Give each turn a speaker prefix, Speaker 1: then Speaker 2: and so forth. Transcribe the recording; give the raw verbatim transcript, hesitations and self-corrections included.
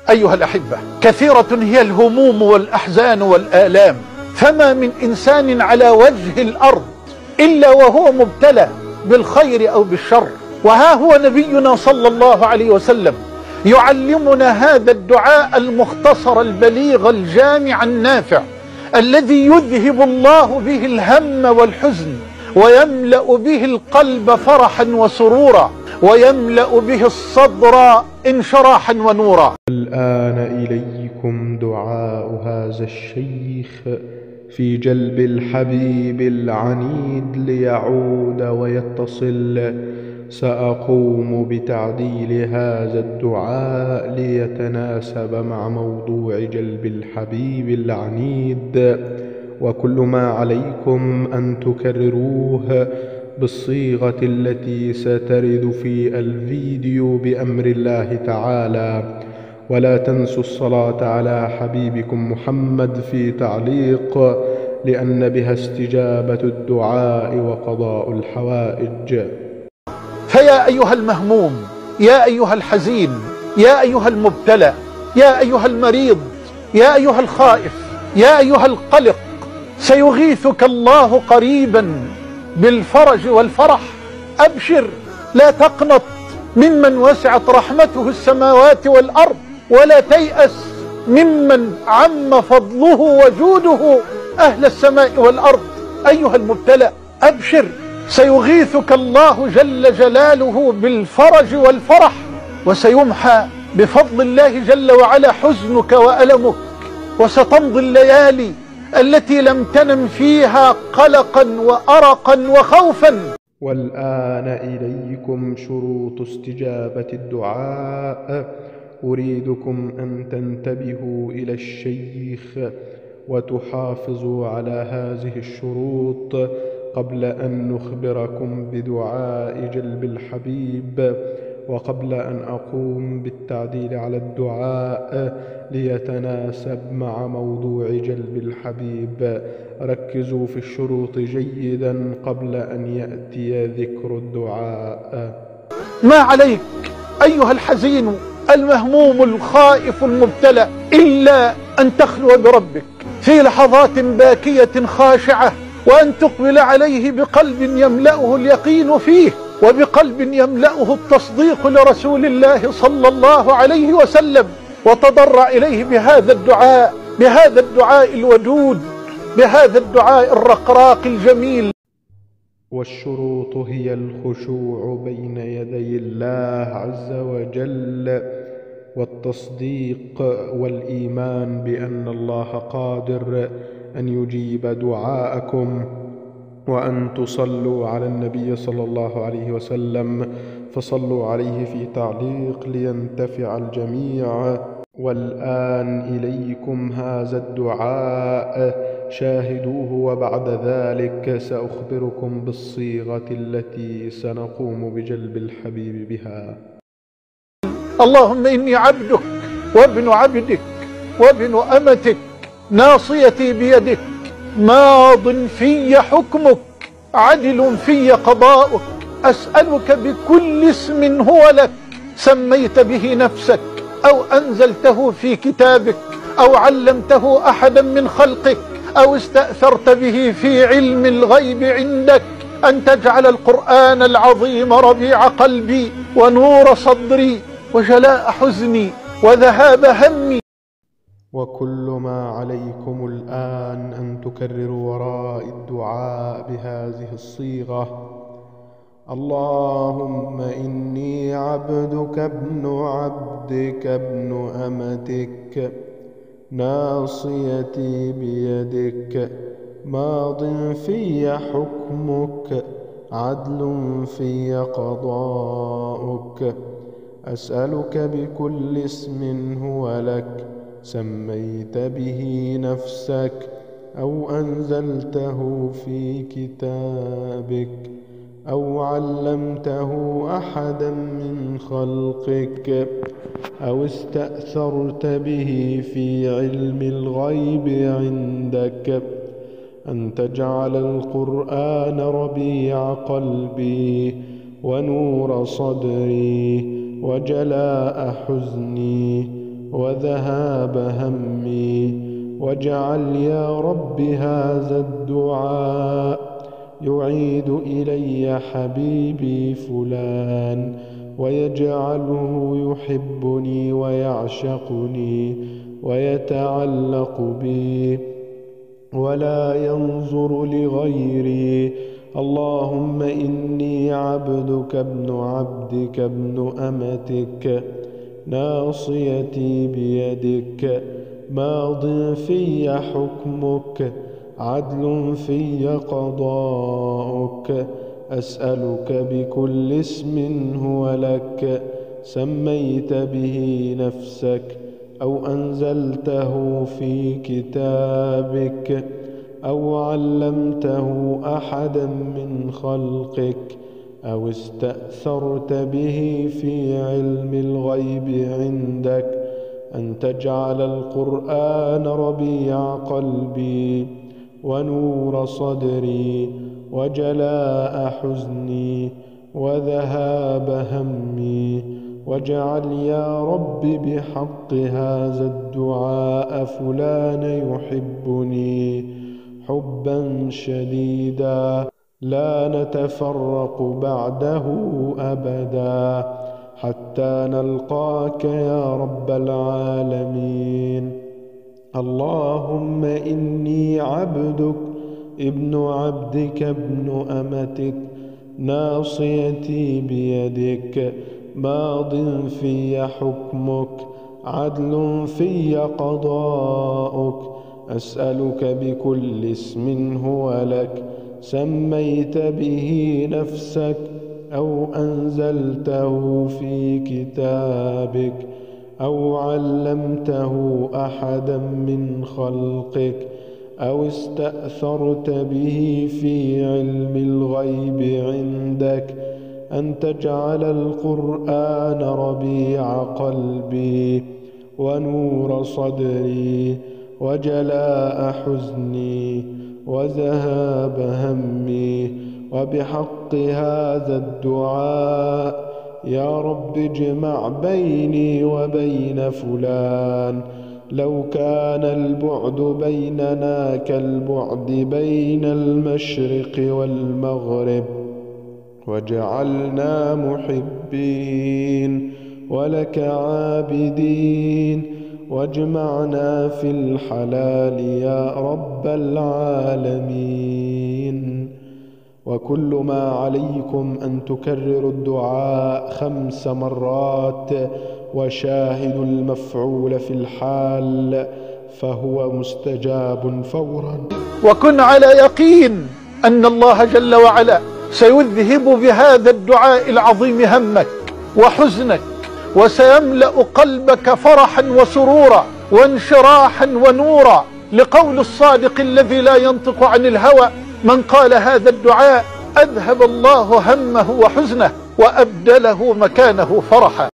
Speaker 1: أيها الأحبة، كثيرة هي الهموم والأحزان والآلام، فما من إنسان على وجه الأرض إلا وهو مبتلى بالخير أو بالشر. وها هو نبينا صلى الله عليه وسلم يعلمنا هذا الدعاء المختصر البليغ الجامع النافع، الذي يذهب الله به الهم والحزن، ويملأ به القلب فرحا وسرورا، ويملأ به الصدر انشراحا ونورا.
Speaker 2: الآن إليكم دعاء هذا الشيخ في جلب الحبيب العنيد ليعود ويتصل. سأقوم بتعديل هذا الدعاء ليتناسب مع موضوع جلب الحبيب العنيد، وكل ما عليكم أن تكرروه بالصيغة التي سترد في الفيديو بأمر الله تعالى. ولا تنسوا الصلاة على حبيبكم محمد في تعليق، لأن بها استجابة الدعاء وقضاء الحوائج.
Speaker 1: فيا أيها المهموم، يا أيها الحزين، يا أيها المبتلى، يا أيها المريض، يا أيها الخائف، يا أيها القلق، سيغيثك الله قريبا بالفرج والفرح. أبشر، لا تقنط ممن وسعت رحمته السماوات والأرض، ولا تيأس ممن عم فضله وجوده أهل السماء والأرض. أيها المبتلى، أبشر، سيغيثك الله جل جلاله بالفرج والفرح، وسيمحى بفضل الله جل وعلا حزنك وألمك، وستمضي الليالي التي لم تنم فيها قلقا وأرقا وخوفا.
Speaker 2: والآن إليكم شروط استجابة الدعاء. أريدكم أن تنتبهوا إلى الشيخ وتحافظوا على هذه الشروط قبل أن نخبركم بدعاء جلب الحبيب، وقبل أن أقوم بالتعديل على الدعاء ليتناسب مع موضوع جلب الحبيب. ركزوا في الشروط جيدا قبل أن يأتي ذكر الدعاء.
Speaker 1: ما عليك أيها الحزين المهموم الخائف المبتلى إلا أن تخلو بربك في لحظات باكية خاشعة، وأن تقبل عليه بقلب يملأه اليقين فيه، وبقلب يملأه التصديق لرسول الله صلى الله عليه وسلم، وتضرع إليه بهذا الدعاء، بهذا الدعاء الودود، بهذا الدعاء الرقراق الجميل.
Speaker 2: والشروط هي الخشوع بين يدي الله عز وجل، والتصديق والإيمان بأن الله قادر أن يجيب دعاءكم، وأن تصلوا على النبي صلى الله عليه وسلم، فصلوا عليه في تعليق لينتفع الجميع. والآن إليكم هذا الدعاء، شاهدوه، وبعد ذلك سأخبركم بالصيغة التي سنقوم بجلب الحبيب بها.
Speaker 1: اللهم إني عبدك وابن عبدك وابن أمتك، ناصيتي بيدك، ماض في حكمك، عدل في قضاؤك. أسألك بكل اسم هو لك سميت به نفسك، أو أنزلته في كتابك، أو علمته أحدا من خلقك، أو استأثرت به في علم الغيب عندك، أن تجعل القرآن العظيم ربيع قلبي ونور صدري وجلاء حزني وذهاب همي.
Speaker 2: وكل ما عليكم الآن أن تكرروا وراء الدعاء بهذه الصيغة: اللهم إني عبدك ابن عبدك ابن أمتك، ناصيتي بيدك، ماض في حكمك، عدل في قضاؤك. أسألك بكل اسم هو لك سميت به نفسك، أو أنزلته في كتابك، أو علمته أحدا من خلقك، أو استأثرت به في علم الغيب عندك، أن تجعل القرآن ربيع قلبي ونور صدري وجلاء حزني وذهاب همي. واجعل يا رب هذا الدعاء يعيد إلي حبيبي فلان، ويجعله يحبني ويعشقني ويتعلق بي ولا ينظر لغيري. اللهم إني عبدك ابن عبدك ابن أمتك، ناصيتي بيدك، ماض في حكمك، عدل في قضاؤك. أسألك بكل اسم هو لك سميت به نفسك أو أنزلته في كتابك أو علمته أحدا من خلقك أو استأثرت به في علم الغيب عندك، أن تجعل القرآن ربيع قلبي ونور صدري وجلاء حزني وذهاب همي. واجعل يا رب بحق هذا الدعاء فلان يحبني حبا شديدا لا نتفرق بعده أبدا حتى نلقاك يا رب العالمين. اللهم إني عبدك ابن عبدك ابن أمتك، ناصيتي بيدك، ماض في حكمك، عدل في قضاؤك. أسألك بكل اسم هو لك سميت به نفسك أو أنزلته في كتابك أو علمته أحدا من خلقك أو استأثرت به في علم الغيب عندك، أن تجعل القرآن ربيع قلبي ونور صدري وجلاء حزني وذهاب همي. وبحق هذا الدعاء يا رب اجمع بيني وبين فلان لو كان البعد بيننا كالبعد بين المشرق والمغرب، واجعلنا محبين ولك عابدين، واجمعنا في الحلال يا رب العالمين. وكل ما عليكم أن تكرروا الدعاء خمس مرات، وشاهدوا المفعول في الحال فهو مستجاب فورا.
Speaker 1: وكن على يقين أن الله جل وعلا سيذهب بهذا الدعاء العظيم همك وحزنك، وسيملأ قلبك فرحا وسرورا وانشراحا ونورا، لقول الصادق الذي لا ينطق عن الهوى: من قال هذا الدعاء أذهب الله همه وحزنه وأبدله مكانه فرحا.